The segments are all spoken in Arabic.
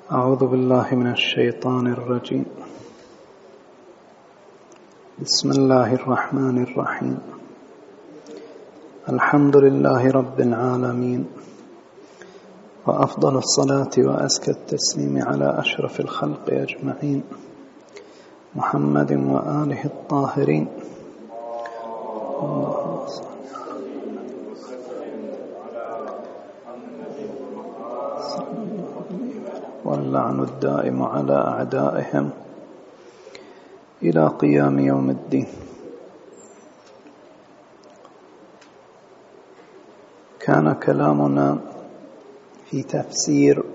أعوذ بالله من الشيطان الرجيم. بسم الله الرحمن الرحيم. الحمد لله رب العالمين، وأفضل الصلاة وأزكى التسليم على أشرف الخلق أجمعين، محمد وآله الطاهرين. واللعن الدائم على أعدائهم إلى قيام يوم الدين. كان كلامنا في تفسير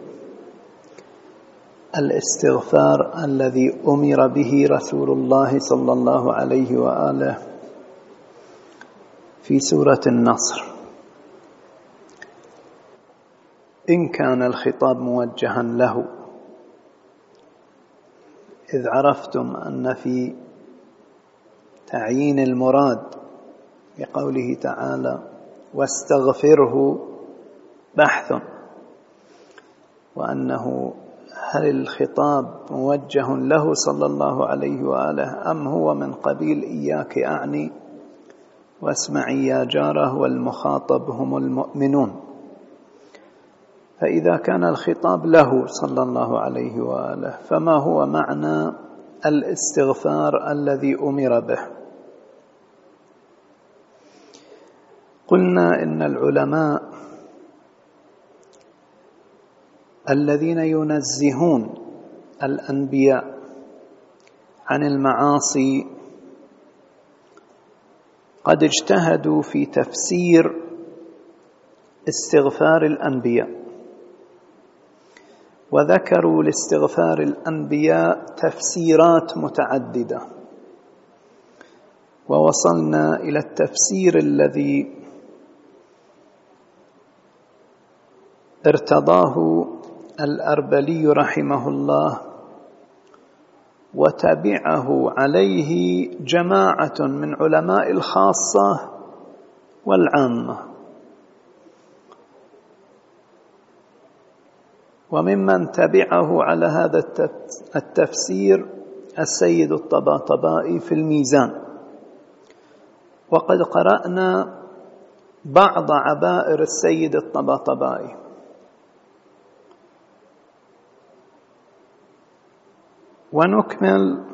الاستغفار الذي أمر به رسول الله صلى الله عليه وآله في سورة النصر، إن كان الخطاب موجها له، إذ عرفتم أن في تعيين المراد بقوله تعالى واستغفره بحث، وأنه هل الخطاب موجه له صلى الله عليه وآله أم هو من قبيل إياك أعني واسمعي يا جاره والمخاطب هم المؤمنون. فإذا كان الخطاب له صلى الله عليه وآله، فما هو معنى الاستغفار الذي أمر به؟ قلنا إن العلماء الذين ينزهون الأنبياء عن المعاصي قد اجتهدوا في تفسير استغفار الأنبياء، وذكروا لاستغفار الأنبياء تفسيرات متعددة، ووصلنا إلى التفسير الذي ارتضاه الأربلي رحمه الله، وتبعه عليه جماعة من علماء الخاصة والعامة. وممن تبعه على هذا التفسير السيد الطباطبائي في الميزان. وقد قرأنا بعض عبائر السيد الطباطبائي، ونكمل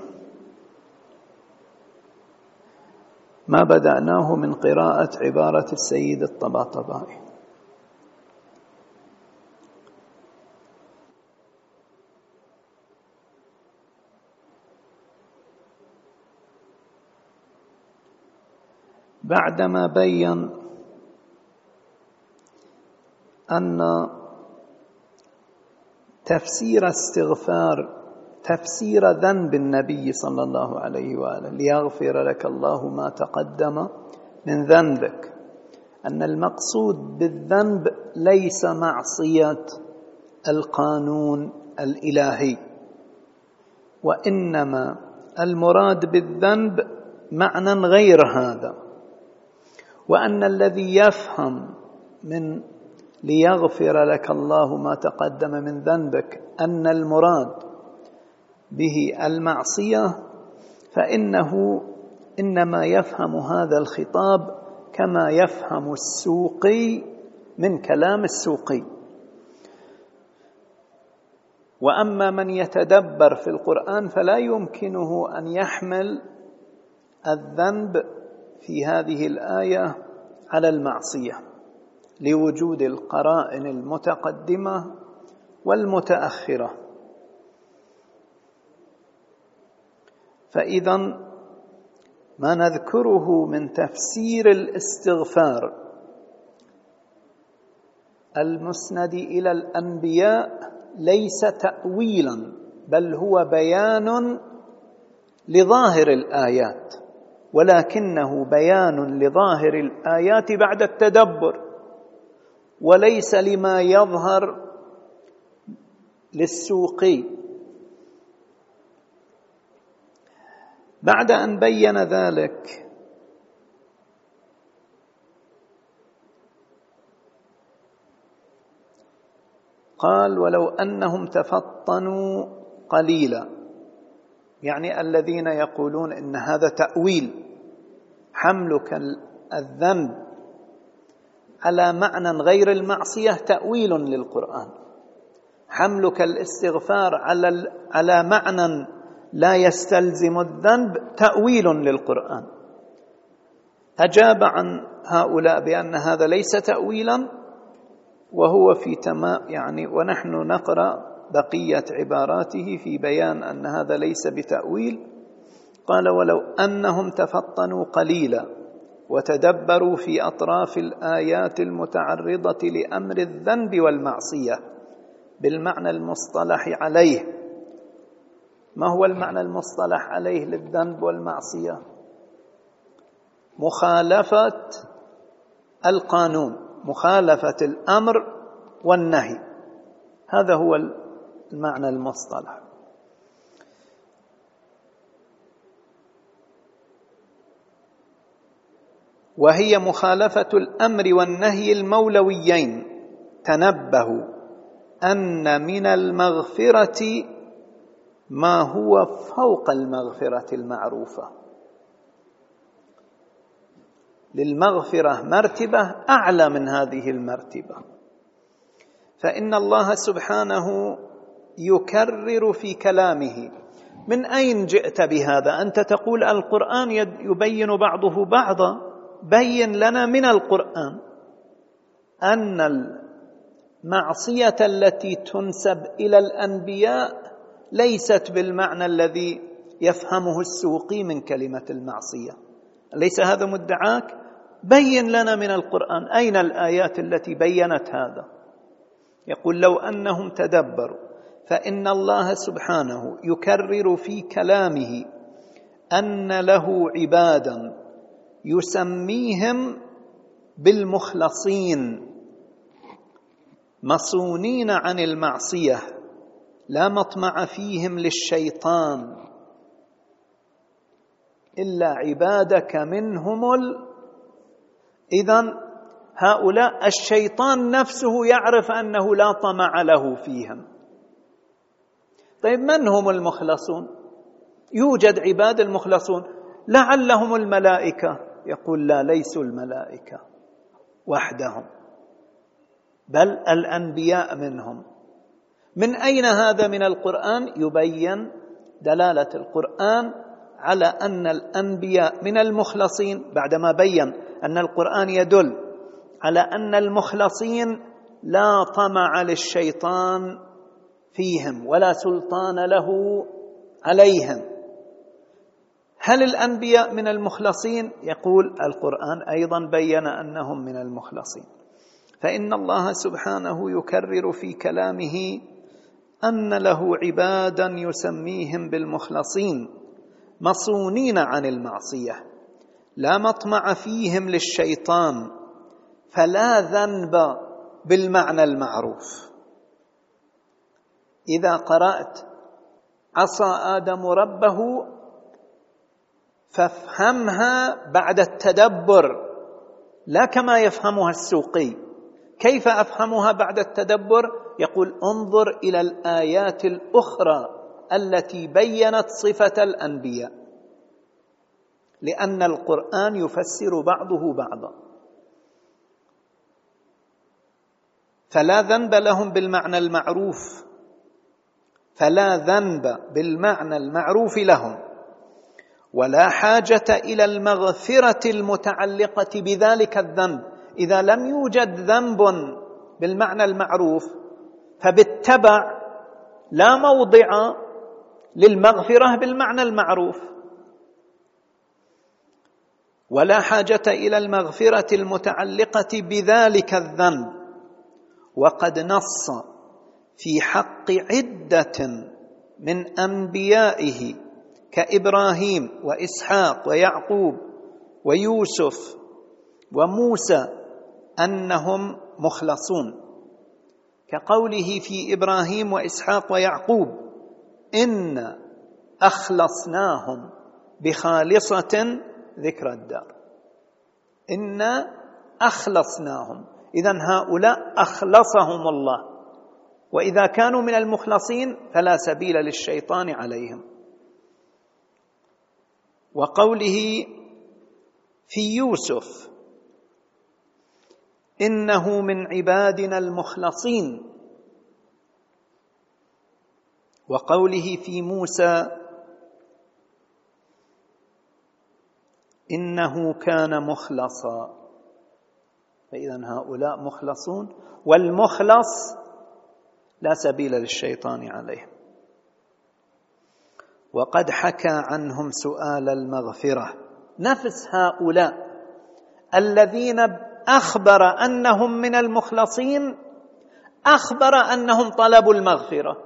ما بدأناه من قراءة عبارة السيد الطباطبائي. بعدما بين أن تفسير استغفار تفسير ذنب النبي صلى الله عليه وآله ليغفر لك الله ما تقدم من ذنبك، أن المقصود بالذنب ليس معصية القانون الإلهي، وإنما المراد بالذنب معنى غير هذا، وأن الذي يفهم من ليغفر لك الله ما تقدم من ذنبك أن المراد به المعصية، فإنه إنما يفهم هذا الخطاب كما يفهم السوقي من كلام السوقي. وأما من يتدبر في القرآن فلا يمكنه أن يحمل الذنب في هذه الآية على المعصية، لوجود القرائن المتقدمة والمتأخرة. فإذا ما نذكره من تفسير الاستغفار المسند إلى الأنبياء ليس تأويلا، بل هو بيان لظاهر الآيات، ولكنه بيان لظاهر الآيات بعد التدبر، وليس لما يظهر للسوقي. بعد أن بين ذلك قال ولو أنهم تفطنوا قليلا، يعني الذين يقولون إن هذا تأويل، حملك الذنب على معنى غير المعصية تأويل للقرآن، حملك الاستغفار على معنى لا يستلزم الذنب تأويل للقرآن. أجاب عن هؤلاء بأن هذا ليس تأويلا، وهو في تمام يعني، ونحن نقرأ بقية عباراته في بيان أن هذا ليس بتأويل. قال ولو أنهم تفطنوا قليلا وتدبروا في أطراف الآيات المتعرضة لأمر الذنب والمعصية بالمعنى المصطلح عليه. ما هو المعنى المصطلح عليه للذنب والمعصية؟ مخالفة القانون، مخالفة الأمر والنهي، هذا هو المعنى المصطلح. وهي مخالفة الأمر والنهي المولويين. تنبهوا أن من المغفرة ما هو فوق المغفرة المعروفة، للمغفرة مرتبة أعلى من هذه المرتبة. فإن الله سبحانه يكرر في كلامه. من أين جئت بهذا؟ أنت تقول القرآن يبين بعضه بعضا، بين لنا من القرآن أن المعصية التي تنسب إلى الأنبياء ليست بالمعنى الذي يفهمه السوقي من كلمة المعصية. ليس هذا مدعاك؟ بين لنا من القرآن أين الآيات التي بيّنت هذا. يقول لو أنهم تدبروا، فإن الله سبحانه يكرر في كلامه أن له عبادا يسميهم بالمخلصين مصونين عن المعصية لا مطمع فيهم للشيطان إلا عبادك منهم إذن هؤلاء الشيطان نفسه يعرف أنه لا طمع له فيهم. طيب من هم المخلصون؟ يوجد عباد المخلصون، لعلهم الملائكة. يقول لا، ليسوا الملائكة وحدهم، بل الأنبياء منهم. من أين هذا من القرآن؟ يبين دلالة القرآن على أن الأنبياء من المخلصين، بعدما بين أن القرآن يدل على أن المخلصين لا طمع للشيطان فيهم ولا سلطان له عليهم. هل الأنبياء من المخلصين؟ يقول القرآن أيضا بين أنهم من المخلصين. فإن الله سبحانه يكرر في كلامه أن له عبادا يسميهم بالمخلصين مصونين عن المعصية لا مطمع فيهم للشيطان، فلا ذنب بالمعنى المعروف. إذا قرأت عصى آدم ربه فافهمها بعد التدبر، لا كما يفهمها السوقي. كيف أفهمها بعد التدبر؟ يقول انظر إلى الآيات الأخرى التي بيّنت صفة الأنبياء، لأن القرآن يفسر بعضه بعضا. فلا ذنب لهم بالمعنى المعروف، فلا ذنب بالمعنى المعروف لهم، ولا حاجة إلى المغفرة المتعلقة بذلك الذنب. إذا لم يوجد ذنب بالمعنى المعروف فبالتبع لا موضع للمغفرة بالمعنى المعروف. ولا حاجة إلى المغفرة المتعلقة بذلك الذنب، وقد نص في حق عدة من أنبيائه كإبراهيم وإسحاق ويعقوب ويوسف وموسى أنهم مخلصون، كقوله في إبراهيم وإسحاق ويعقوب إن أخلصناهم بخالصة ذكر الدار. إن أخلصناهم، إذن هؤلاء أخلصهم الله، وإذا كانوا من المخلصين فلا سبيل للشيطان عليهم. وقوله في يوسف إنه من عبادنا المخلصين، وقوله في موسى إنه كان مخلصا، فإذا هؤلاء مخلصون، والمخلص لا سبيل للشيطان عليهم. وقد حكى عنهم سؤال المغفرة، نفس هؤلاء الذين أخبر أنهم من المخلصين أخبر أنهم طلبوا المغفرة،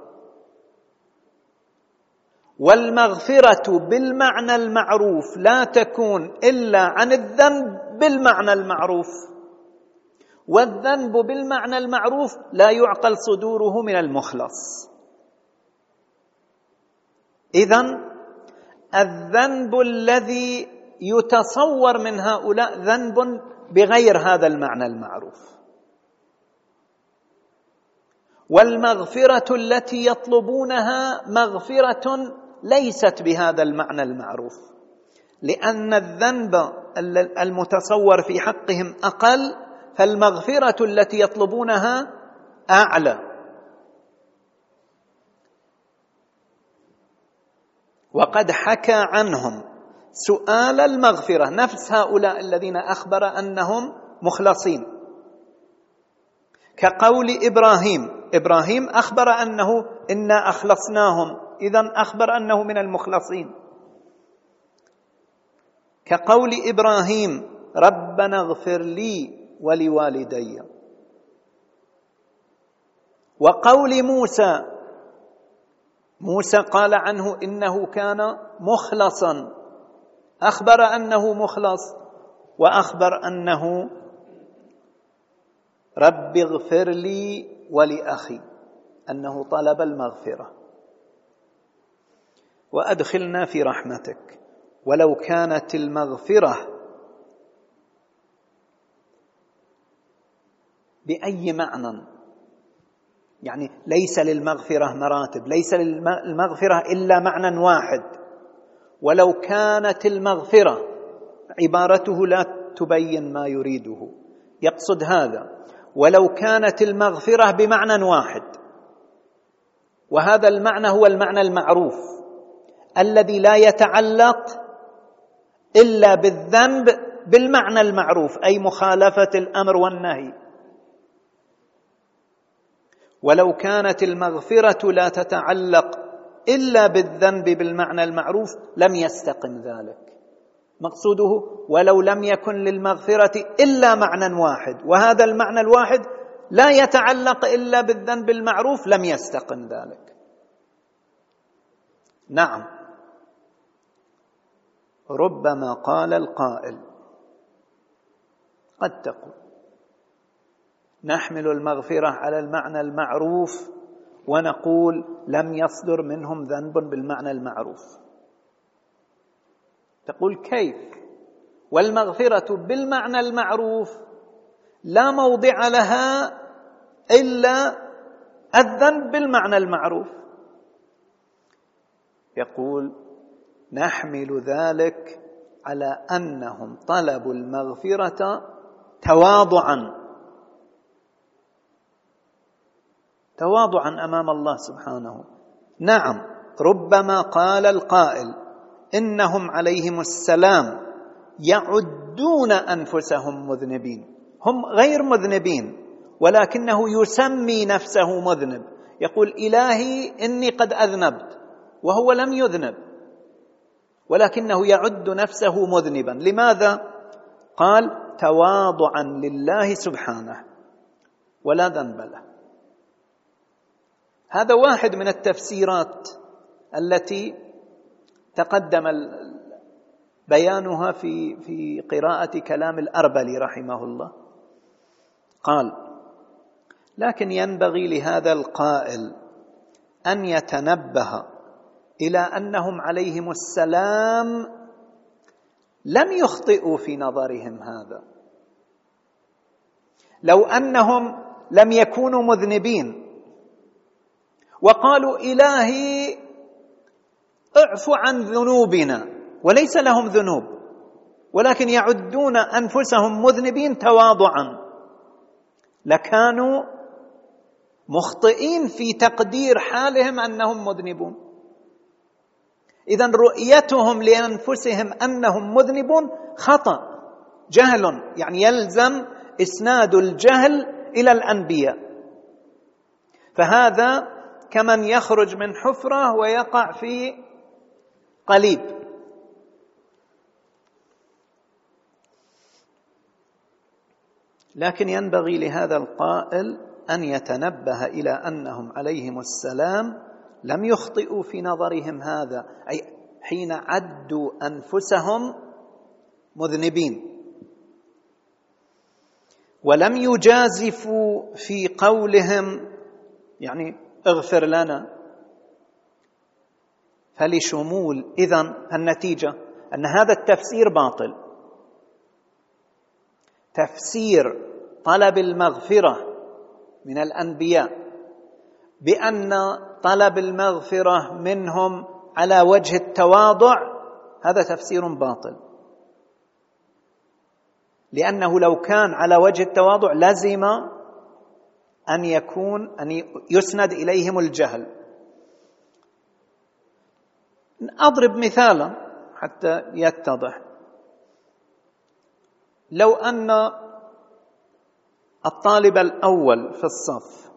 والمغفرة بالمعنى المعروف لا تكون إلا عن الذنب بالمعنى المعروف، والذنب بالمعنى المعروف لا يعقل صدوره من المخلص. إذن الذنب الذي يتصور من هؤلاء ذنب بغير هذا المعنى المعروف، والمغفرة التي يطلبونها مغفرة ليست بهذا المعنى المعروف، لأن الذنب المتصور في حقهم أقل، فالمغفرة التي يطلبونها أعلى. وقد حكى عنهم سؤال المغفرة، نفس هؤلاء الذين أخبر أنهم مخلصين، كقول إبراهيم أخبر أنه إنا أخلصناهم، إذن أخبر أنه من المخلصين. كقول إبراهيم ربنا اغفر لي ولوالدي. وقول موسى قال عنه إنه كان مخلصا، أخبر أنه مخلص، وأخبر أنه رب اغفر لي ولأخي، أنه طلب المغفرة. وأدخلنا في رحمتك. ولو كانت المغفرة بأي معنى، يعني ليس للمغفرة مراتب، ليس للمغفرة إلا معنى واحد، ولو كانت المغفرة عبارته لا تبين ما يريده، يقصد هذا، ولو كانت المغفرة بمعنى واحد، وهذا المعنى هو المعنى المعروف الذي لا يتعلق إلا بالذنب بالمعنى المعروف، أي مخالفة الأمر والنهي. ولو كانت المغفرة لا تتعلق إلا بالذنب بالمعنى المعروف لم يستقم ذلك. مقصوده ولو لم يكن للمغفرة إلا معنى واحد، وهذا المعنى الواحد لا يتعلق إلا بالذنب المعروف، لم يستقم ذلك. نعم، ربما قال القائل، قد تقول نحمل المغفرة على المعنى المعروف ونقول لم يصدر منهم ذنب بالمعنى المعروف. تقول كيف والمغفرة بالمعنى المعروف لا موضع لها إلا الذنب بالمعنى المعروف؟ يقول نحمل ذلك على أنهم طلبوا المغفرة تواضعا أمام الله سبحانه. نعم، ربما قال القائل إنهم عليهم السلام يعدون أنفسهم مذنبين، هم غير مذنبين ولكنه يسمي نفسه مذنب، يقول إلهي إني قد أذنبت، وهو لم يذنب ولكنه يعد نفسه مذنبا. لماذا؟ قال تواضعا لله سبحانه ولا ذنب له. هذا واحد من التفسيرات التي تقدم بيانها في قراءة كلام الأربلي رحمه الله. قال لكن ينبغي لهذا القائل أن يتنبه إلى أنهم عليهم السلام لم يخطئوا في نظرهم هذا. لو أنهم لم يكونوا مذنبين وقالوا إلهي اعف عن ذنوبنا، وليس لهم ذنوب، ولكن يعدون أنفسهم مذنبين تواضعا، لكانوا مخطئين في تقدير حالهم أنهم مذنبون. إذن رؤيتهم لأنفسهم أنهم مذنبون خطأ، جهل، يعني يلزم إسناد الجهل إلى الأنبياء. فهذا كمن يخرج من حفرة ويقع في قليب. لكن ينبغي لهذا القائل أن يتنبه إلى أنهم عليهم السلام لم يخطئوا في نظرهم هذا، أي حين عدوا أنفسهم مذنبين، ولم يجازفوا في قولهم يعني اغفر لنا. فلشمول إذن النتيجة أن هذا التفسير باطل، تفسير طلب المغفرة من الأنبياء بأن طلب المغفرة منهم على وجه التواضع، هذا تفسير باطل، لأنه لو كان على وجه التواضع لزم أن يسند إليهم الجهل. أضرب مثالا حتى يتضح. لو أن الطالب الأول في الصف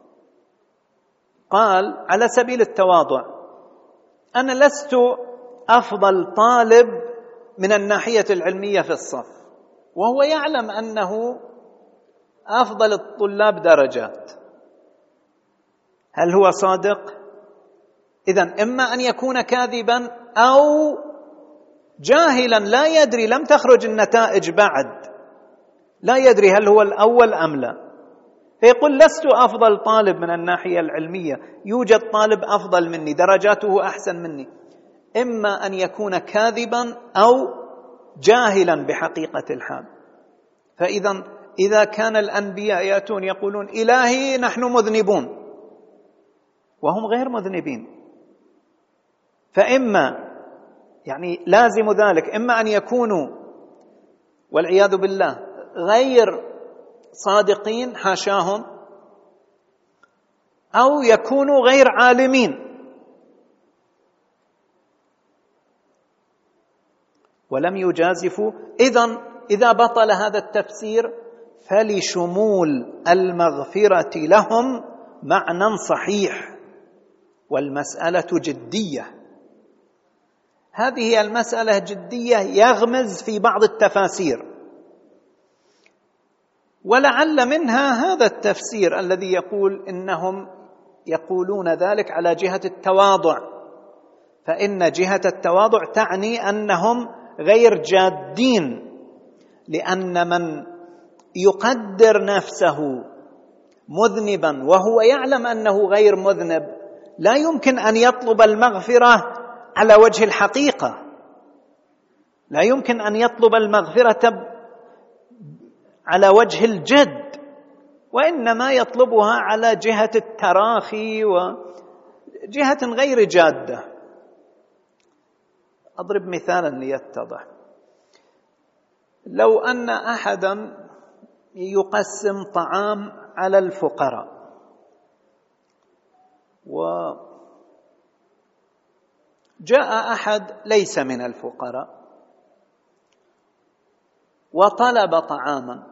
قال على سبيل التواضع أنا لست أفضل طالب من الناحية العلمية في الصف، وهو يعلم أنه أفضل الطلاب درجات، هل هو صادق؟ إذن إما أن يكون كاذبا أو جاهلا لا يدري، لم تخرج النتائج بعد، لا يدري هل هو الأول أم لا، فيقول لست أفضل طالب من الناحية العلمية، يوجد طالب أفضل مني درجاته أحسن مني. إما أن يكون كاذبا أو جاهلا بحقيقة الحال. إذا كان الأنبياء يأتون يقولون إلهي نحن مذنبون وهم غير مذنبين، فإما يعني لازم ذلك إما أن يكونوا والعياذ بالله غير صادقين حاشاهم، أو يكونوا غير عالمين. ولم يجازفوا. إذا بطل هذا التفسير فلشمول المغفرة لهم معنى صحيح، والمسألة جدية. هذه المسألة جدية يغمز في بعض التفاسير، ولعل منها هذا التفسير الذي يقول إنهم يقولون ذلك على جهة التواضع، فإن جهة التواضع تعني أنهم غير جادين، لأن من يقدر نفسه مذنبا وهو يعلم أنه غير مذنب لا يمكن أن يطلب المغفرة على وجه الحقيقة، لا يمكن أن يطلب المغفرة على وجه الجد، وإنما يطلبها على جهة التراخي وجهة غير جادة. أضرب مثالا ليتضح. لو أن أحدا يقسم طعام على الفقراء وجاء أحد ليس من الفقراء وطلب طعاما،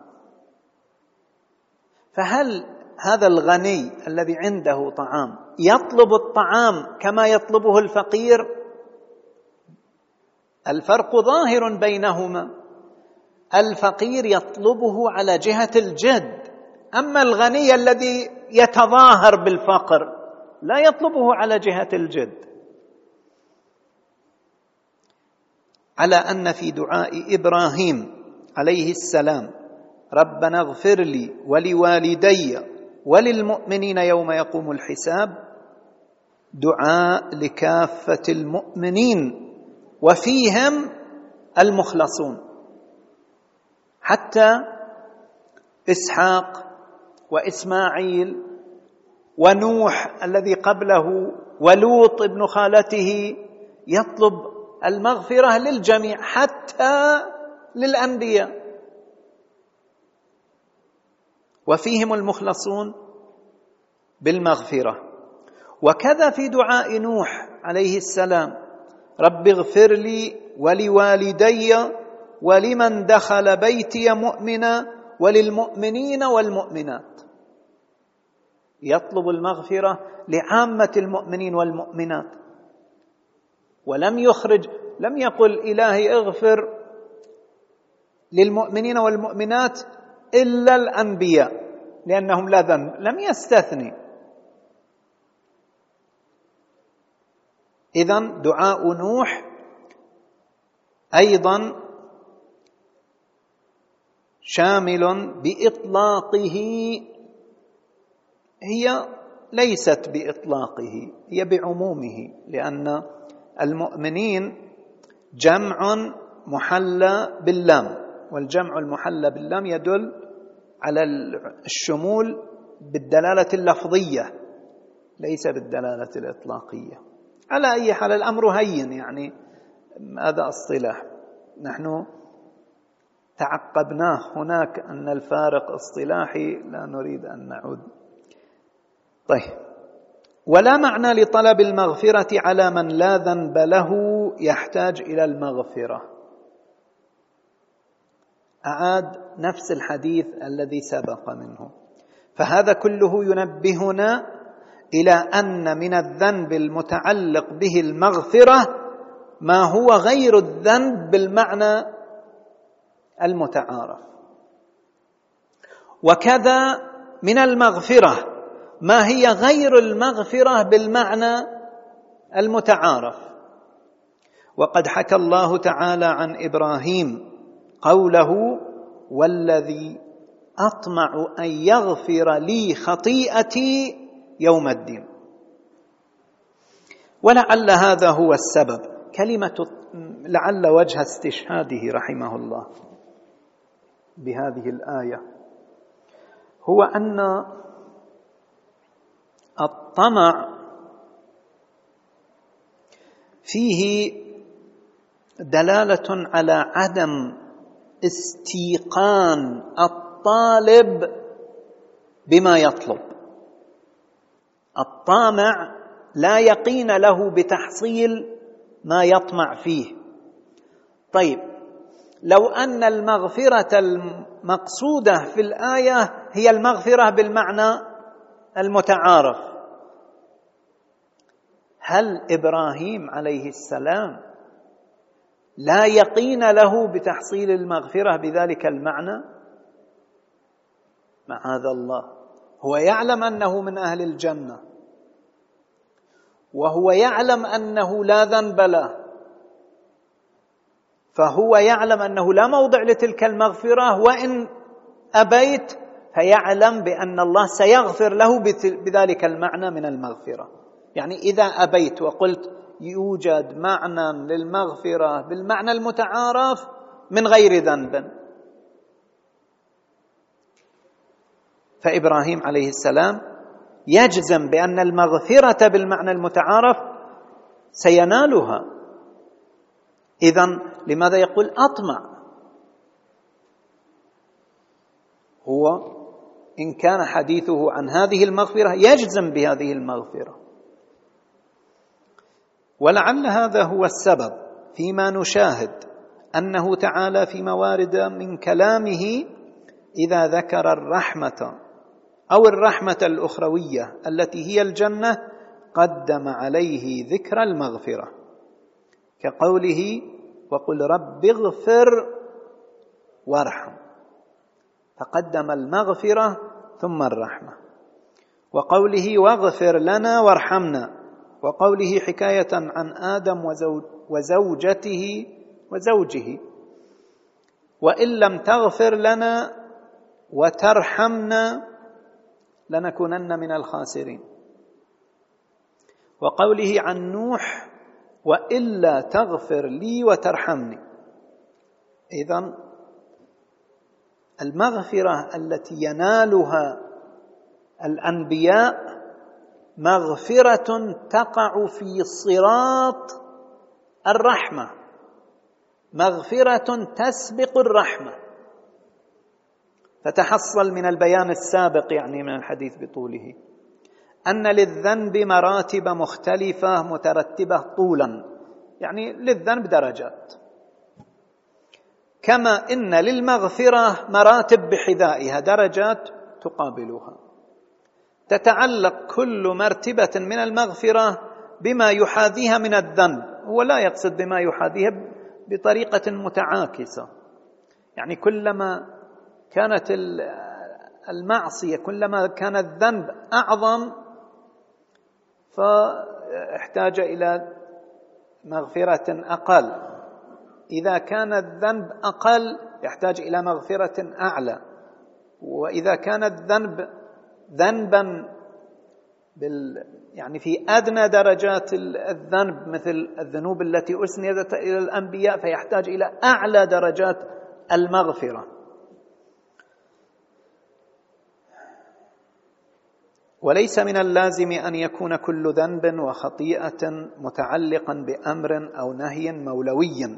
فهل هذا الغني الذي عنده طعام يطلب الطعام كما يطلبه الفقير؟ الفرق ظاهر بينهما، الفقير يطلبه على جهة الجد، أما الغني الذي يتظاهر بالفقر لا يطلبه على جهة الجد. على أن في دعاء إبراهيم عليه السلام ربنا اغفر لي ولوالدي وللمؤمنين يوم يقوم الحساب دعاء لكافة المؤمنين وفيهم المخلصون، حتى إسحاق وإسماعيل ونوح الذي قبله ولوط ابن خالته يطلب المغفرة للجميع حتى للأنبياء، وفيهم المخلصون بالمغفرة. وكذا في دعاء نوح عليه السلام: رب اغفر لي ولوالدي ولمن دخل بيتي مؤمنا وللمؤمنين والمؤمنات. يطلب المغفرة لعامة المؤمنين والمؤمنات، ولم يقل إلهي اغفر للمؤمنين والمؤمنات إلا الأنبياء لأنهم لا ذنب، لم يستثني. إذن دعاء نوح أيضا شامل بإطلاقه، هي ليست بإطلاقه، هي بعمومه، لأن المؤمنين جمع محلى باللام، والجمع المحلى باللام يدل على الشمول بالدلالة اللفظية ليس بالدلالة الإطلاقية. على أي حال الأمر هين، يعني هذا اصطلاح نحن تعقبناه هناك أن الفارق اصطلاحي، لا نريد أن نعود. طيب، ولا معنى لطلب المغفرة على من لا ذنب له يحتاج إلى المغفرة. أعاد نفس الحديث الذي سبق منه، فهذا كله ينبهنا إلى أن من الذنب المتعلق به المغفرة ما هو غير الذنب بالمعنى المتعارف، وكذا من المغفرة ما هي غير المغفرة بالمعنى المتعارف. وقد حكى الله تعالى عن إبراهيم قوله: والذي أطمع أن يغفر لي خطيئتي يوم الدين. ولعل هذا هو السبب، لعل وجه استشهاده رحمه الله بهذه الآية هو أن الطمع فيه دلالة على عدم استيقان الطالب بما يطلب. الطامع لا يقين له بتحصيل ما يطمع فيه. طيب، لو أن المغفرة المقصودة في الآية هي المغفرة بالمعنى المتعارف، هل إبراهيم عليه السلام لا يقين له بتحصيل المغفرة بذلك المعنى؟ معاذ الله، هو يعلم أنه من أهل الجنة، وهو يعلم أنه لا ذنب له، فهو يعلم أنه لا موضع لتلك المغفرة، وإن أبيت فيعلم بأن الله سيغفر له بذلك المعنى من المغفرة. يعني إذا أبيت وقلت يوجد معنى للمغفرة بالمعنى المتعارف من غير ذنب، فإبراهيم عليه السلام يجزم بأن المغفرة بالمعنى المتعارف سينالها. إذن لماذا يقول أطمع؟ هو إن كان حديثه عن هذه المغفرة يجزم بهذه المغفرة. ولعل هذا هو السبب فيما نشاهد أنه تعالى في موارد من كلامه إذا ذكر الرحمة أو الرحمة الأخروية التي هي الجنة قدم عليه ذكر المغفرة، كقوله: وقل رب اغفر وارحم، فقدم المغفرة ثم الرحمة. وقوله: واغفر لنا وارحمنا، وقوله حكاية عن آدم وزوجه: وإن لم تغفر لنا وترحمنا لنكونن من الخاسرين. وقوله عن نوح: وإلا تغفر لي وترحمني. إذن المغفرة التي ينالها الأنبياء مغفرة تقع في صراط الرحمة، مغفرة تسبق الرحمة. فتحصل من البيان السابق يعني من الحديث بطوله أن للذنب مراتب مختلفة مترتبة طولا، يعني للذنب درجات، كما إن للمغفرة مراتب بحذائها درجات تقابلها. تتعلق كل مرتبة من المغفرة بما يحاذيها من الذنب، هو لا يقصد بما يحاذيها بطريقة متعاكسة، يعني كلما كانت المعصية كلما كان الذنب أعظم فاحتاج إلى مغفرة أقل، إذا كان الذنب أقل يحتاج إلى مغفرة أعلى، وإذا كان الذنب ذنبا يعني في أدنى درجات الذنب مثل الذنوب التي أسندت إلى الأنبياء فيحتاج إلى أعلى درجات المغفرة. وليس من اللازم أن يكون كل ذنب وخطيئة متعلقا بأمر أو نهي مولوي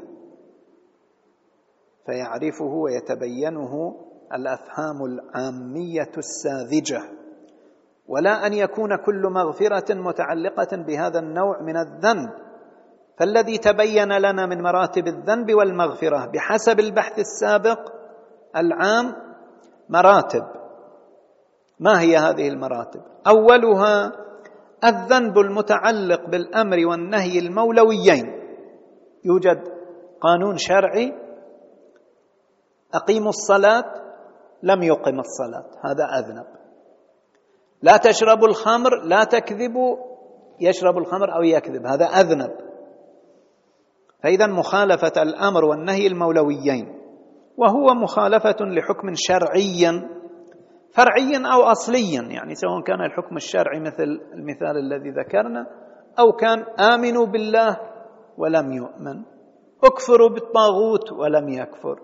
فيعرفه ويتبينه الأفهام العامية الساذجة، ولا أن يكون كل مغفرة متعلقة بهذا النوع من الذنب. فالذي تبين لنا من مراتب الذنب والمغفرة بحسب البحث السابق العام مراتب. ما هي هذه المراتب؟ أولها الذنب المتعلق بالأمر والنهي المولويين، يوجد قانون شرعي أقيموا الصلاة لم يقم الصلاة، هذا أذنب. لا تشربوا الخمر، لا تكذبوا، يشرب الخمر أو يكذب، هذا أذنب. فإذا مخالفة الأمر والنهي المولويين، وهو مخالفة لحكم شرعي فرعي أو أصلي، يعني سواء كان الحكم الشرعي مثل المثال الذي ذكرنا أو كان آمنوا بالله ولم يؤمن، اكفروا بالطاغوت ولم يكفر.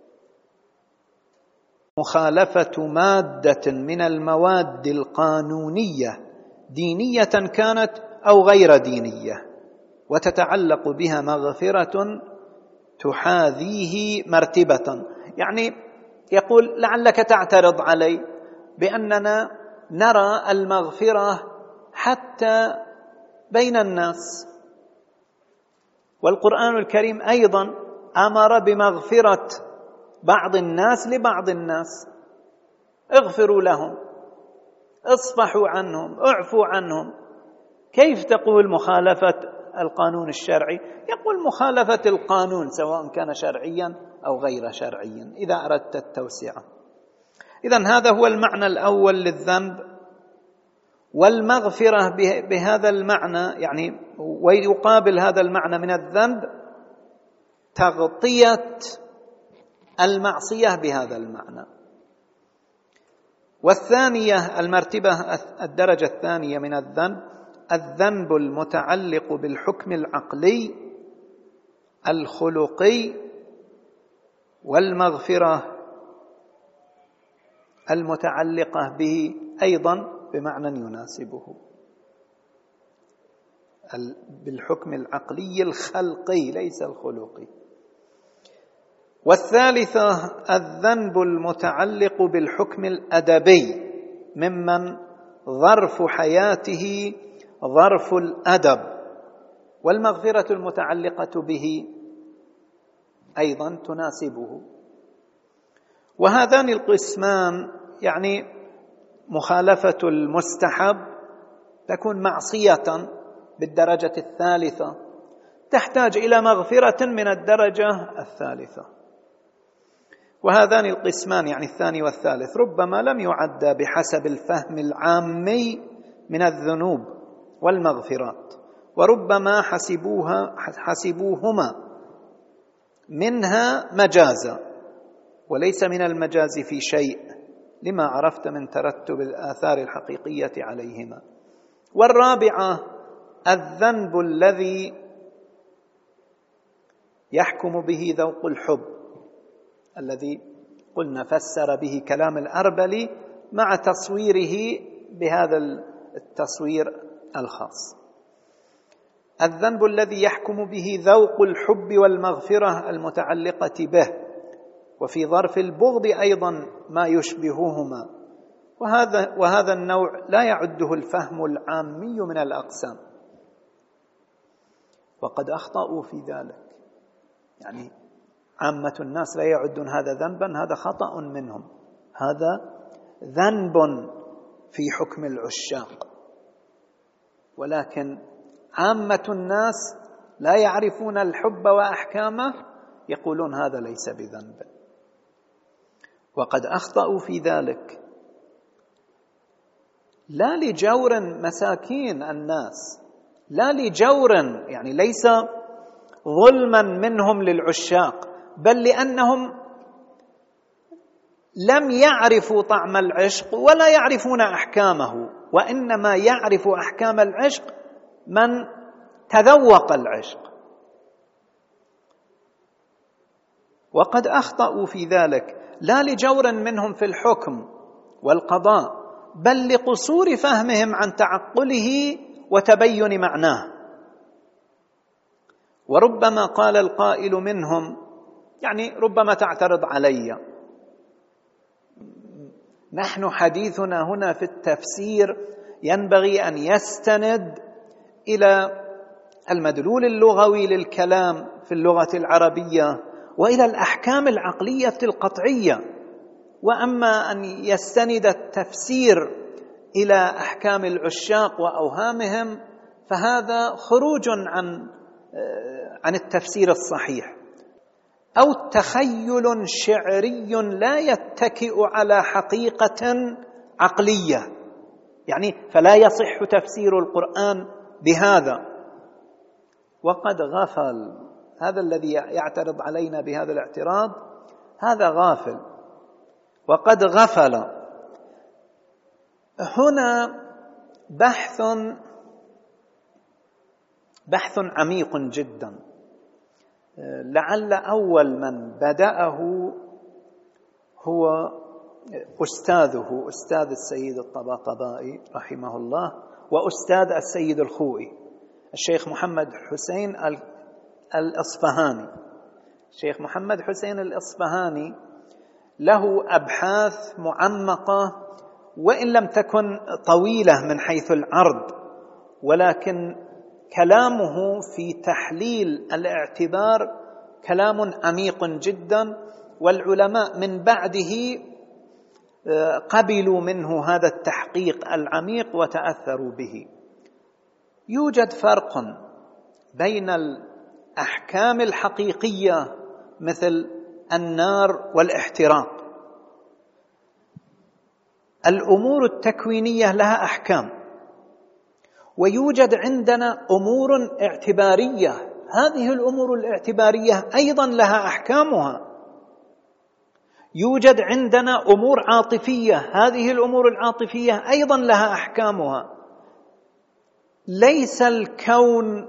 مخالفة مادة من المواد القانونية دينية كانت أو غير دينية وتتعلق بها مغفرة تحاذيه مرتبة. يعني يقول لعلك تعترض علي بأننا نرى المغفرة حتى بين الناس، والقرآن الكريم أيضا أمر بمغفرة بعض الناس لبعض الناس، اغفروا لهم، اصفحوا عنهم، اعفوا عنهم. كيف تقول مخالفة القانون الشرعي؟ يقول مخالفة القانون سواء كان شرعيا أو غير شرعيا إذا أردت التوسعة. إذن هذا هو المعنى الأول للذنب. والمغفرة بهذا المعنى يعني ويقابل هذا المعنى من الذنب تغطية المعصية بهذا المعنى. والثانية المرتبة الدرجة الثانية من الذنب الذنب المتعلق بالحكم العقلي الخلقي، والمغفرة المتعلقة به أيضا بمعنى يناسبه بالحكم العقلي الخلقي ليس الخلقي. والثالثة الذنب المتعلق بالحكم الأدبي ممن ظرف حياته ظرف الأدب، والمغفرة المتعلقة به أيضا تناسبه. وهذان القسمان يعني مخالفة المستحب تكون معصية بالدرجة الثالثة تحتاج إلى مغفرة من الدرجة الثالثة. وهذان القسمان يعني الثاني والثالث ربما لم يعد بحسب الفهم العامي من الذنوب والمغفرات، وربما حسبوهما منها مجازا، وليس من المجاز في شيء لما عرفت من ترتب الآثار الحقيقية عليهما. والرابعة الذنب الذي يحكم به ذوق الحب الذي قلنا فسر به كلام الأربلي مع تصويره بهذا التصوير الخاص. الذنب الذي يحكم به ذوق الحب والمغفرة المتعلقة به، وفي ظرف البغض أيضا ما يشبههما، وهذا النوع لا يعده الفهم العامي من الأقسام، وقد أخطأوا في ذلك. يعني عامة الناس لا يعدون هذا ذنبا، هذا خطأ منهم، هذا ذنب في حكم العشاق، ولكن عامة الناس لا يعرفون الحب وأحكامه، يقولون هذا ليس بذنب. وقد أخطأوا في ذلك لا لجور مساكين الناس، لا لجور، يعني ليس ظلما منهم للعشاق، بل لأنهم لم يعرفوا طعم العشق ولا يعرفون أحكامه، وإنما يعرف أحكام العشق من تذوق العشق. وقد أخطأوا في ذلك لا لجور منهم في الحكم والقضاء، بل لقصور فهمهم عن تعقله وتبين معناه. وربما قال القائل منهم، يعني ربما تعترض علي، نحن حديثنا هنا في التفسير ينبغي أن يستند إلى المدلول اللغوي للكلام في اللغة العربية وإلى الأحكام العقلية القطعية، وأما أن يستند التفسير إلى أحكام العشاق وأوهامهم فهذا خروج عن التفسير الصحيح، أو تخيل شعري لا يتكئ على حقيقة عقلية، يعني فلا يصح تفسير القرآن بهذا. وقد غفل هذا الذي يعترض علينا بهذا الاعتراض، هذا غافل وقد غفل. هنا بحث عميق جدا، لعل أول من بدأه هو أستاذ السيد الطباطبائي رحمه الله، وأستاذ السيد الخوئي، الشيخ محمد حسين الإصفهاني. الشيخ محمد حسين الإصفهاني له أبحاث معمقة، وإن لم تكن طويلة من حيث العرض، ولكن كلامه في تحليل الاعتبار كلام عميق جدا، والعلماء من بعده قبلوا منه هذا التحقيق العميق وتأثروا به. يوجد فرق بين الأحكام الحقيقية مثل النار والاحتراق. الأمور التكوينية لها أحكام، ويوجد عندنا أمور اعتبارية، هذه الأمور الاعتبارية أيضا لها أحكامها. يوجد عندنا أمور عاطفية، هذه الأمور العاطفية أيضا لها أحكامها. ليس الكون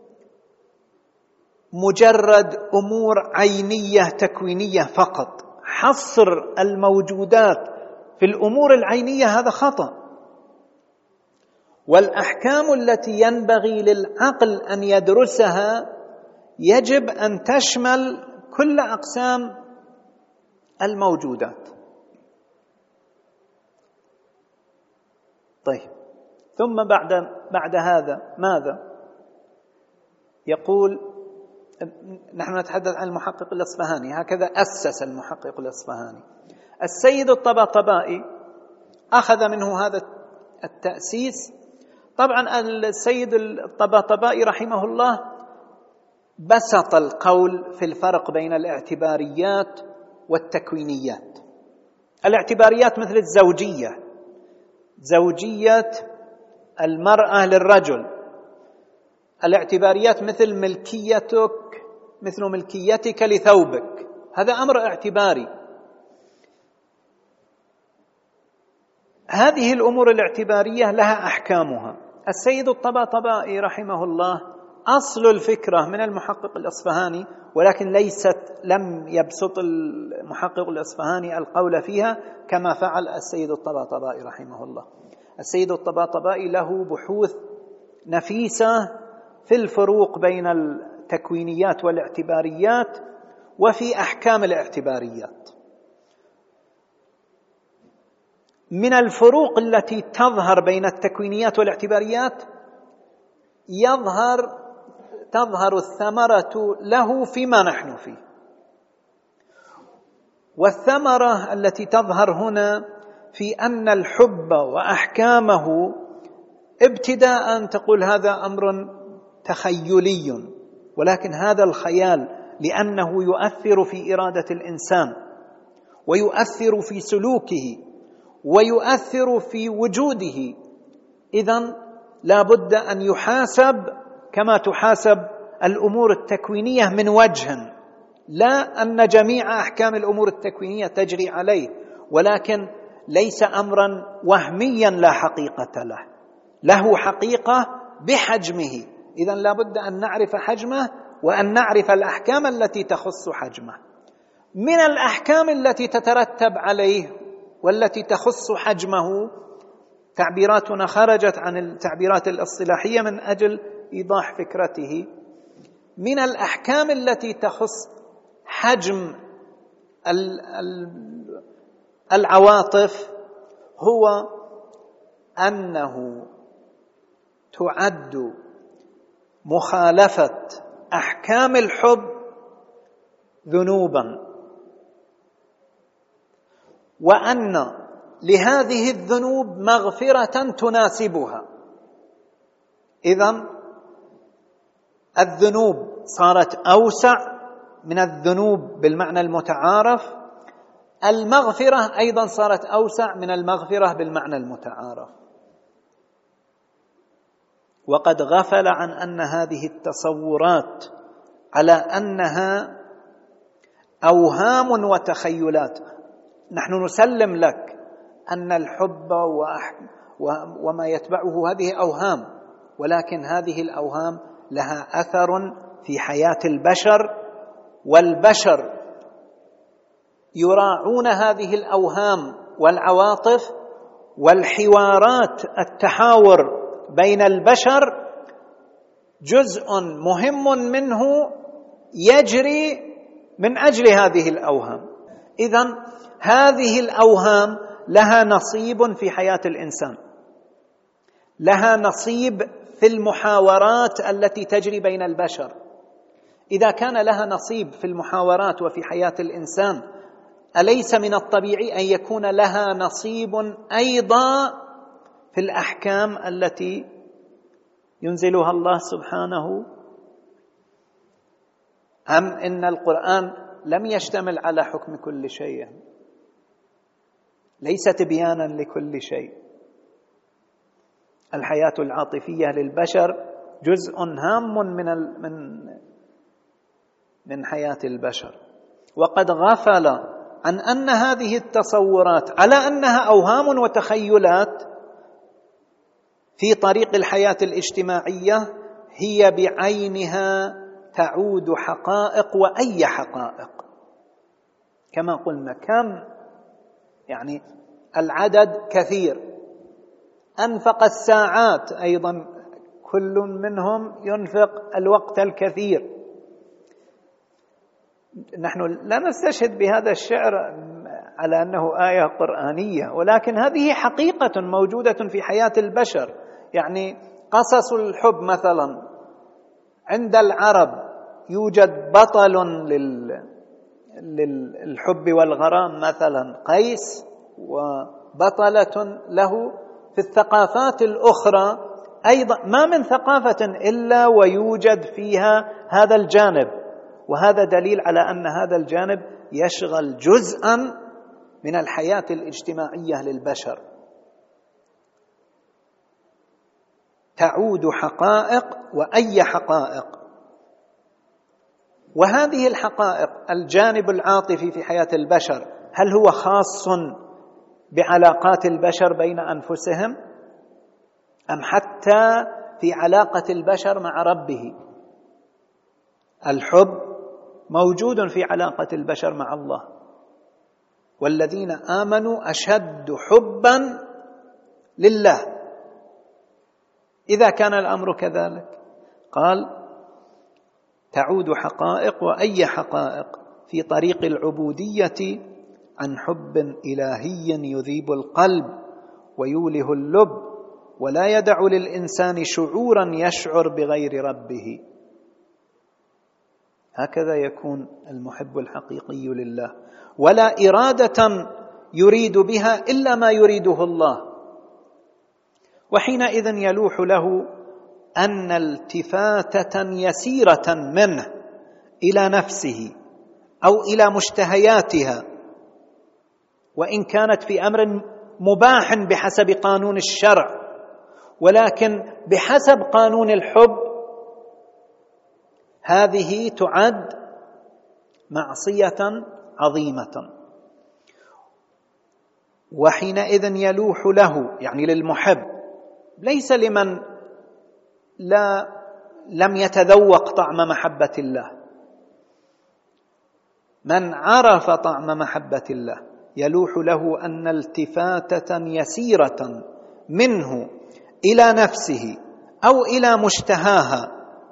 مجرد أمور عينية تكوينية فقط، حصر الموجودات في الأمور العينية هذا خطأ. والأحكام التي ينبغي للعقل أن يدرسها يجب أن تشمل كل أقسام الموجودات. طيب، ثم بعد هذا ماذا يقول؟ نحن نتحدث عن المحقق الإصفهاني، هكذا أسس المحقق الإصفهاني. السيد الطباطبائي أخذ منه هذا التأسيس. طبعا السيد الطباطبائي رحمه الله بسط القول في الفرق بين الاعتباريات والتكوينيات. الاعتباريات مثل الزوجية، زوجية المرأة للرجل. الاعتباريات مثل ملكيتك، مثل ملكيتك لثوبك، هذا أمر اعتباري. هذه الأمور الاعتبارية لها أحكامها. السيد الطباطبائي رحمه الله أصل الفكرة من المحقق الإصفهاني، ولكن لم يبسط المحقق الإصفهاني القول فيها كما فعل السيد الطباطبائي رحمه الله. السيد الطباطبائي له بحوث نفيسة في الفروق بين التكوينيات والاعتباريات وفي أحكام الاعتباريات. من الفروق التي تظهر بين التكوينيات والاعتباريات تظهر الثمرة له فيما نحن فيه، والثمرة التي تظهر هنا في أن الحب وأحكامه ابتداء تقول هذا أمر تخيلي، ولكن هذا الخيال لأنه يؤثر في إرادة الإنسان ويؤثر في سلوكه ويؤثر في وجوده، إذن لا بد أن يحاسب كما تحاسب الأمور التكوينية من وجه، لا أن جميع أحكام الأمور التكوينية تجري عليه، ولكن ليس أمرا وهميا لا حقيقة له حقيقة بحجمه. إذن لا بد أن نعرف حجمه وأن نعرف الأحكام التي تخص حجمه. من الأحكام التي تترتب عليه والتي تخص حجمه تعبيراتنا خرجت عن التعبيرات الاصطلاحية من أجل إيضاح فكرته. من الأحكام التي تخص حجم العواطف هو أنه تعد مخالفة أحكام الحب ذنوبا، وأن لهذه الذنوب مغفرة تناسبها. إذن الذنوب صارت أوسع من الذنوب بالمعنى المتعارف، المغفرة أيضا صارت أوسع من المغفرة بالمعنى المتعارف. وقد غفل عن أن هذه التصورات على أنها أوهام وتخيلات. نحن نسلم لك أن الحب وما يتبعه هذه أوهام، ولكن هذه الأوهام لها أثر في حياة البشر، والبشر يراعون هذه الأوهام والعواطف، والحوارات التحاور بين البشر جزء مهم منه يجري من أجل هذه الأوهام. إذن هذه الأوهام لها نصيب في حياة الإنسان، لها نصيب في المحاورات التي تجري بين البشر. إذا كان لها نصيب في المحاورات وفي حياة الإنسان، أليس من الطبيعي أن يكون لها نصيب أيضا في الأحكام التي ينزلها الله سبحانه؟ أم إن القرآن لم يشتمل على حكم كل شيء، ليس تبيانا لكل شيء. الحياة العاطفية للبشر جزء هام من حياة البشر، وقد غفل عن أن هذه التصورات على أنها أوهام وتخيلات في طريق الحياة الاجتماعية هي بعينها تعود حقائق، وأي حقائق. كما قلنا كم يعني العدد كثير، أنفق الساعات أيضا كل منهم ينفق الوقت الكثير. نحن لا نستشهد بهذا الشعر على أنه آية قرآنية، ولكن هذه حقيقة موجودة في حياة البشر. يعني قصص الحب مثلا عند العرب يوجد بطل للحب والغرام مثلا قيس، وبطلة له في الثقافات الأخرى أيضا ما من ثقافة إلا ويوجد فيها هذا الجانب، وهذا دليل على أن هذا الجانب يشغل جزءا من الحياة الاجتماعية للبشر. تعود حقائق، وأي حقائق. وهذه الحقائق الجانب العاطفي في حياة البشر هل هو خاص بعلاقات البشر بين أنفسهم، أم حتى في علاقة البشر مع ربه؟ الحب موجود في علاقة البشر مع الله، والذين آمنوا أشد حبا لله. إذا كان الأمر كذلك قال تعود حقائق، وأي حقائق في طريق العبودية عن حب إلهي يذيب القلب ويوله اللب ولا يدع للإنسان شعورا يشعر بغير ربه. هكذا يكون المحب الحقيقي لله، ولا إرادة يريد بها إلا ما يريده الله. وحينئذ يلوح له أن التفاتة يسيرة منه إلى نفسه أو إلى مشتهياتها، وإن كانت في أمر مباح بحسب قانون الشرع، ولكن بحسب قانون الحب هذه تعد معصية عظيمة. وحينئذ يلوح له، يعني للمحب، ليس لمن لم يتذوق طعم محبة الله، من عرف طعم محبة الله يلوح له أن التفاتة يسيرة منه إلى نفسه أو إلى مشتهاها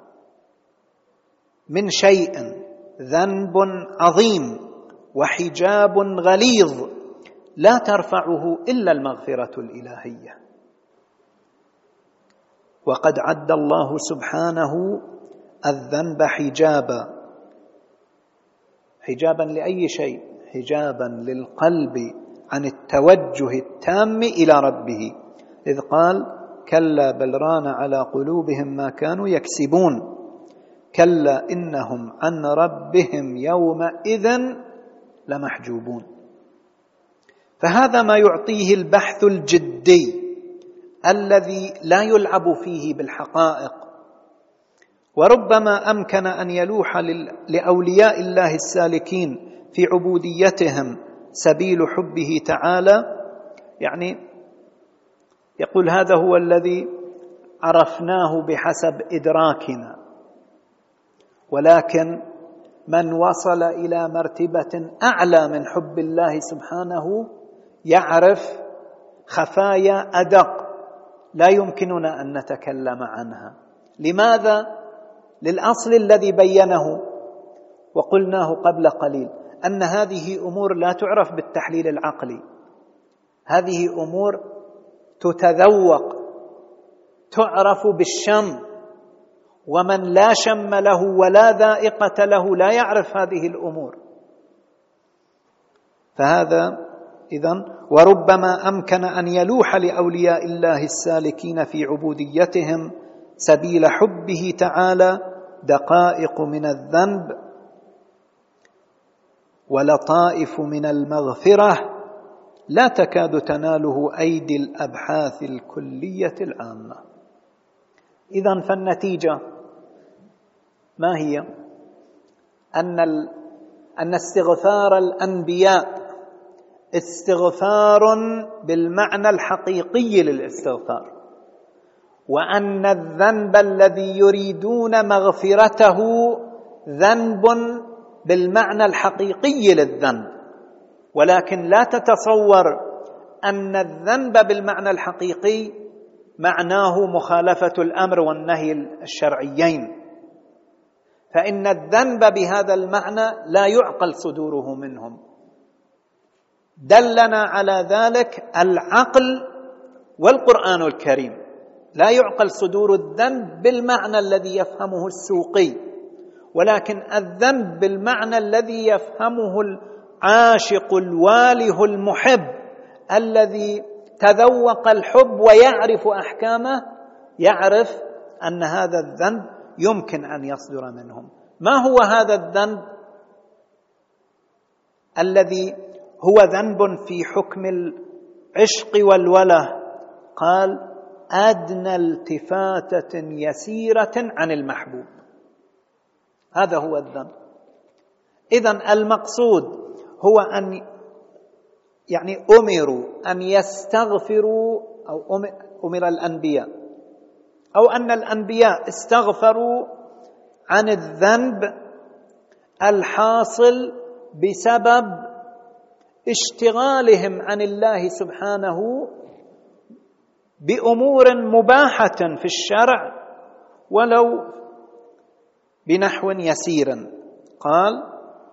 من شيء ذنب عظيم وحجاب غليظ لا ترفعه إلا المغفرة الإلهية. وقد عد الله سبحانه الذنب حجابا لأي شيء؟ حجابا للقلب عن التوجه التام إلى ربه، إذ قال كلا بل ران على قلوبهم ما كانوا يكسبون كلا إنهم عن ربهم يومئذ لمحجوبون. فهذا ما يعطيه البحث الجدي الذي لا يلعب فيه بالحقائق. وربما أمكن أن يلوح لأولياء الله السالكين في عبوديتهم سبيل حبه تعالى، يعني يقول هذا هو الذي عرفناه بحسب إدراكنا، ولكن من وصل إلى مرتبة أعلى من حب الله سبحانه يعرف خفايا أدق لا يمكننا أن نتكلم عنها. لماذا؟ للأصل الذي بينه وقلناه قبل قليل، أن هذه أمور لا تعرف بالتحليل العقلي، هذه أمور تتذوق، تعرف بالشم، ومن لا شم له ولا ذائقة له لا يعرف هذه الأمور. فهذا إذن وربما أمكن أن يلوح لأولياء الله السالكين في عبوديتهم سبيل حبه تعالى دقائق من الذنب ولطائف من المغفرة لا تكاد تناله أيدي الأبحاث الكلية العامة. إذن فالنتيجة ما هي؟ أن استغفار الأنبياء استغفار بالمعنى الحقيقي للاستغفار، وأن الذنب الذي يريدون مغفرته ذنب بالمعنى الحقيقي للذنب، ولكن لا تتصور أن الذنب بالمعنى الحقيقي معناه مخالفة الأمر والنهي الشرعيين، فإن الذنب بهذا المعنى لا يعقل صدوره منهم. دلنا على ذلك العقل والقرآن الكريم، لا يعقل صدور الذنب بالمعنى الذي يفهمه السوقي، ولكن الذنب بالمعنى الذي يفهمه العاشق الواله المحب الذي تذوق الحب ويعرف أحكامه، يعرف أن هذا الذنب يمكن أن يصدر منهم. ما هو هذا الذنب الذي هو ذنب في حكم العشق والوله؟ قال أدنى التفاتة يسيرة عن المحبوب، هذا هو الذنب. إذن المقصود هو أن يعني أمروا أن يستغفروا، أو أمر الأنبياء، أو أن الأنبياء استغفروا عن الذنب الحاصل بسبب اشتغالهم عن الله سبحانه بأمور مباحة في الشرع ولو بنحو يسير. قال: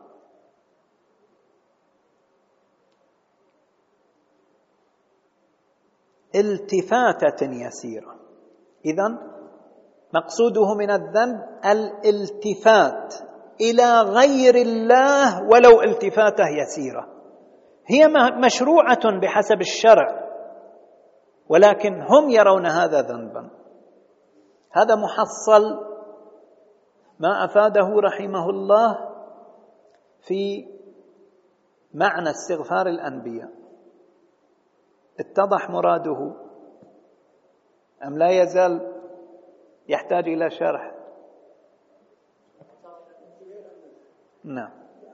التفاتة يسيرة. إذن مقصوده من الذنب الالتفات إلى غير الله ولو التفاتة يسيرة، هي مشروعة بحسب الشرع، ولكن هم يرون هذا ذنبا. هذا محصل ما أفاده رحمه الله في معنى استغفار الأنبياء. اتضح مراده أم لا يزال يحتاج إلى شرح؟ نعم.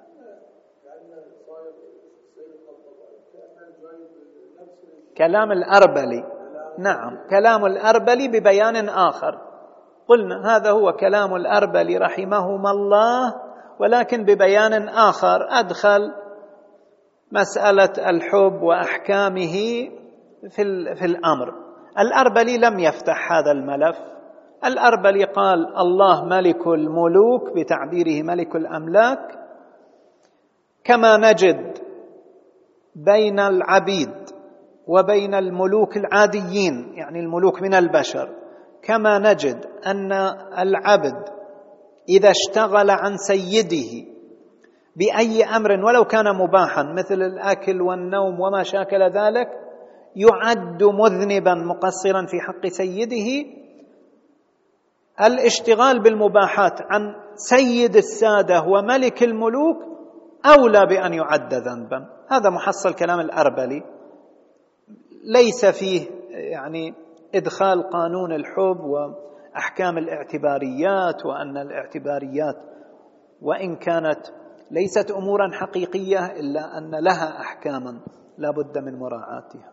كلام الأربلي، نعم، كلام الأربلي ببيان آخر. قلنا هذا هو كلام الأربلي رحمهما الله، ولكن ببيان آخر أدخل مسألة الحب وأحكامه في الأمر. الأربلي لم يفتح هذا الملف. الأربلي قال: الله ملك الملوك، بتعبيره ملك الأملاك، كما نجد بين العبيد وبين الملوك العاديين، يعني الملوك من البشر، كما نجد أن العبد إذا اشتغل عن سيده بأي أمر ولو كان مباحا مثل الأكل والنوم وما شاكل ذلك، يعد مذنبا مقصرا في حق سيده. الاشتغال بالمباحات عن سيد السادة وملك الملوك أولى بأن يعد ذنبا. هذا محصل كلام الأربلي، ليس فيه يعني إدخال قانون الحب وأحكام الاعتباريات، وأن الاعتباريات وإن كانت ليست أمورا حقيقية إلا أن لها أحكاما لا بد من مراعاتها.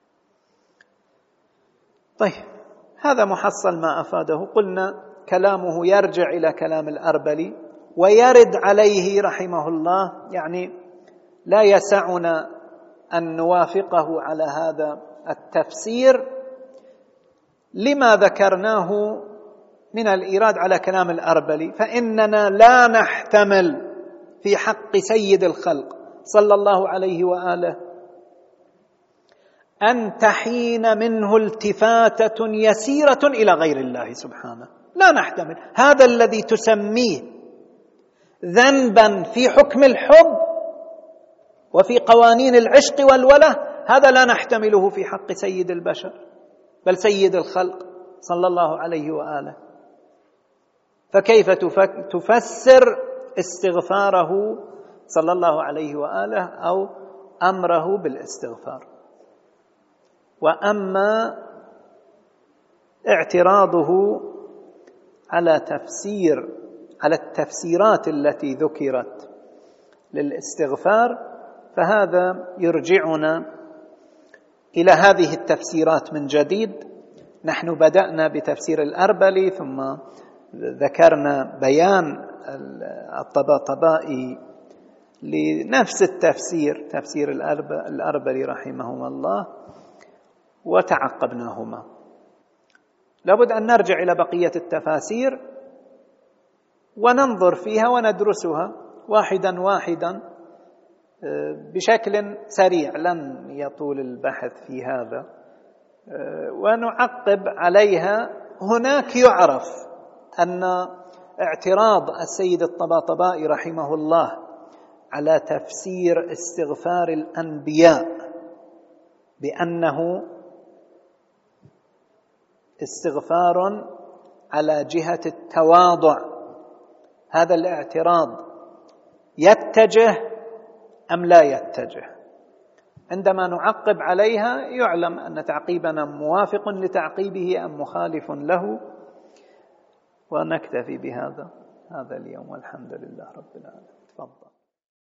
طيب، هذا محصل ما أفاده. قلنا كلامه يرجع إلى كلام الأربلي ويرد عليه رحمه الله، يعني لا يسعنا أن نوافقه على هذا التفسير لما ذكرناه من الإيراد على كلام الأربلي، فإننا لا نحتمل في حق سيد الخلق صلى الله عليه وآله أن تحين منه التفاتة يسيرة إلى غير الله سبحانه، لا نحتمل. هذا الذي تسميه ذنبا في حكم الحب وفي قوانين العشق والوله، هذا لا نحتمله في حق سيد البشر بل سيد الخلق صلى الله عليه وآله. فكيف تفسر استغفاره صلى الله عليه وآله أو أمره بالاستغفار؟ وأما اعتراضه على التفسيرات التي ذكرت للاستغفار، فهذا يرجعنا إلى هذه التفسيرات من جديد. نحن بدأنا بتفسير الأربلي، ثم ذكرنا بيان الطباطبائي لنفس التفسير، تفسير الأربلي رحمهما الله، وتعقبناهما. لابد أن نرجع إلى بقية التفاسير وننظر فيها وندرسها واحدا واحدا بشكل سريع، لن يطول البحث في هذا، ونعقب عليها. هناك يعرف أن اعتراض السيد الطباطبائي رحمه الله على تفسير استغفار الأنبياء بأنه استغفار على جهة التواضع، هذا الاعتراض يتجه أم لا يتجه؟ عندما نعقب عليها يعلم أن تعقيبنا موافق لتعقيبه أم مخالف له. ونكتفي بهذا اليوم، والحمد لله رب العالمين. تفضل.